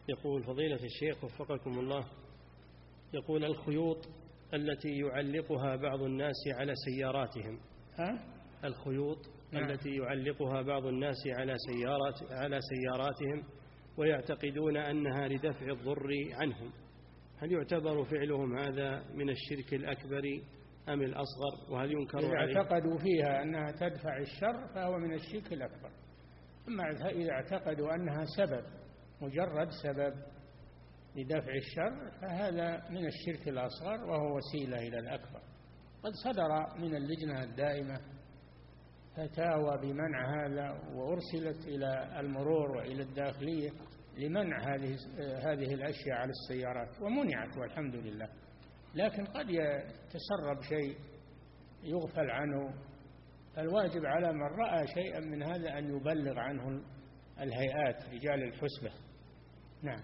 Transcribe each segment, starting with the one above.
يقول فضيلة الشيخ وفقكم الله، يقول الخيوط التي يعلقها بعض الناس على سياراتهم، الخيوط التي يعلقها بعض الناس على سياراتهم ويعتقدون أنها لدفع الضر عنهم، هل يعتبر فعلهم هذا من الشرك الأكبر أم الأصغر؟ وهل ينكر عليه؟ إذا اعتقدوا فيها أنها تدفع الشر فهو من الشرك الأكبر. أما إذا اعتقدوا أنها سبب، مجرد سبب لدفع الشر، فهذا من الشرك الأصغر وهو وسيلة إلى الأكبر. قد صدر من اللجنة الدائمة فتاوى بمنع هذا، وأرسلت إلى المرور وإلى الداخلية لمنع هذه الأشياء على السيارات، ومنعت والحمد لله. لكن قد يتسرب شيء يغفل عنه، فالواجب على من رأى شيئا من هذا أن يبلغ عنه الهيئات رجال الحسبة. نعم.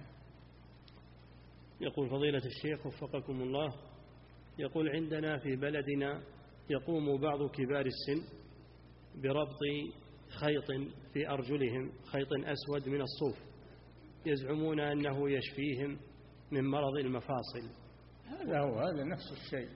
يقول فضيلة الشيخ وفقكم الله، يقول عندنا في بلدنا يقوم بعض كبار السن بربط خيط في أرجلهم، خيط أسود من الصوف، يزعمون أنه يشفيهم من مرض المفاصل. هذا نفس الشيء.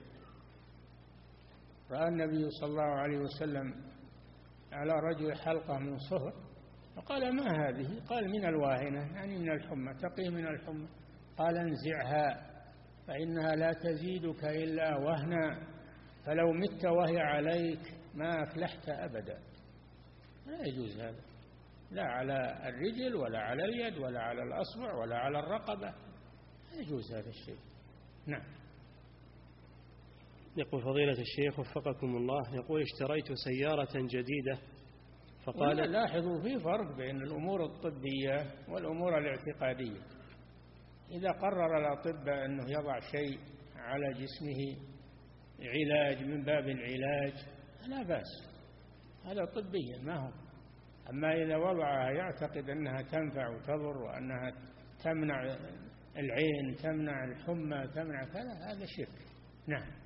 رأى النبي صلى الله عليه وسلم على رجل حلقة من صهر فقال ما هذه؟ قال من الواهنة، يعني من الحمى، تقي من الحمى. قال انزعها فإنها لا تزيدك إلا وهنا، فلو مت وهي عليك ما أفلحت أبدا. لا يجوز هذا، لا على الرجل ولا على اليد ولا على الأصبع ولا على الرقبة، لا يجوز هذا الشيء. نعم. يقول فضيلة الشيخ وفقكم الله، يقول اشتريت سيارة جديدة فقال لاحظوا في فرق بين الأمور الطبية والأمور الاعتقادية. إذا قرر الأطباء أنه يضع شيء على جسمه علاج من باب العلاج لا بأس، هذا طبيا ما هو. أما إذا وضعها يعتقد أنها تنفع وتضر وأنها تمنع العين، تمنع الحمى، تمنع كذا، هذا شرك. نعم.